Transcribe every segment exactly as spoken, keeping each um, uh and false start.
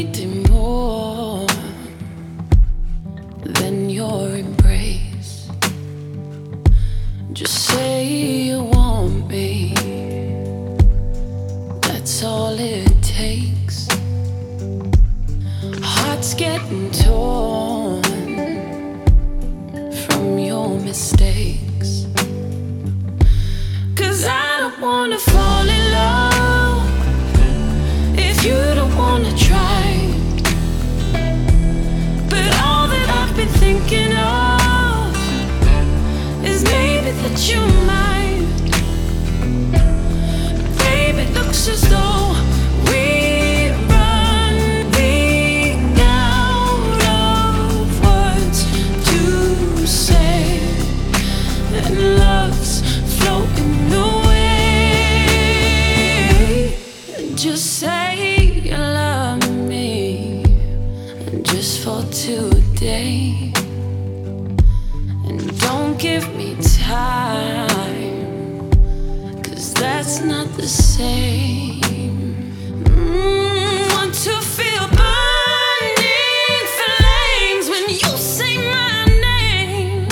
needed more than your embrace. Just say you want me, that's all it takes. Heart's getting torn from your mistakes. 'Cause I don't wanna fall in love if you don't wanna try. But all that I've been thinking of is maybe that you might. Baby, it looks as though we're running out of words to say, and love's floating away. Just say you love me, just for today, and don't give me time, 'cause that's not the same. Mm, want to feel burning flames when you say my name.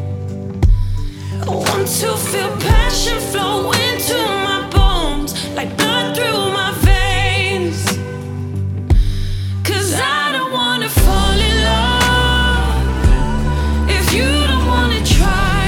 I want to feel passion flow into my bones like blood through my veins. 'Cause I don't wanna fall in love if you don't wanna try.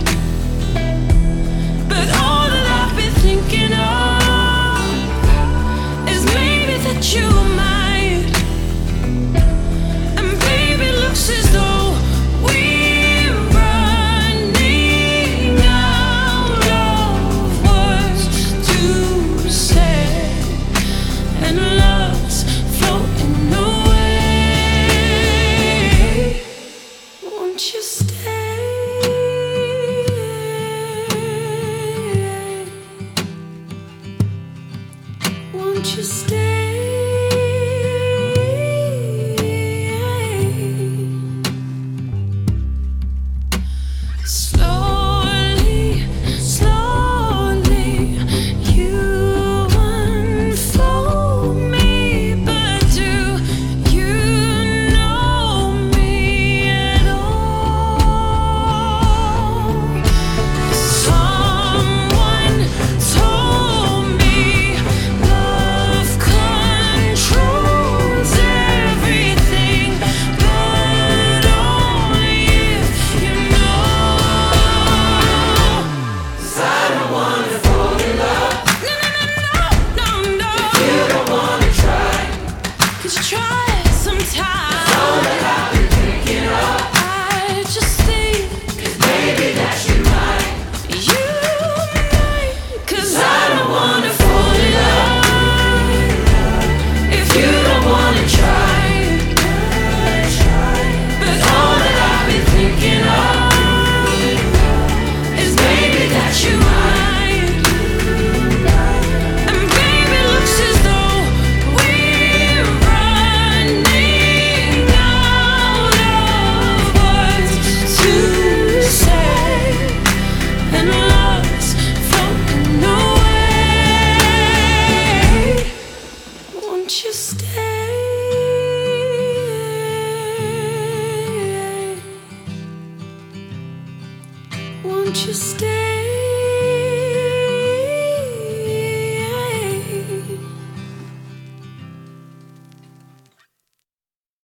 But all that I've been thinking of is maybe that you might. And baby, it looks as though we're running out of words to say, and love's floating away. Won't you stay? Won't you stay? Slowly, slowly, you unfold me, but do you know me at all? Someone told me love controls everything, but only if you know. 'Cause I don't wanna fall in love. No, no, no, no, no, no. If you don't wanna try, 'cause you try sometimes. All that I've been thinking of, I just think, 'cause maybe that you might. You might. 'Cause I don't wanna fall in love if you don't wanna try. But all that I've been thinking of is maybe that you might. And baby, it looks as though we're running out of words to say, and love's floating away. Won't you stay? Won't you stay?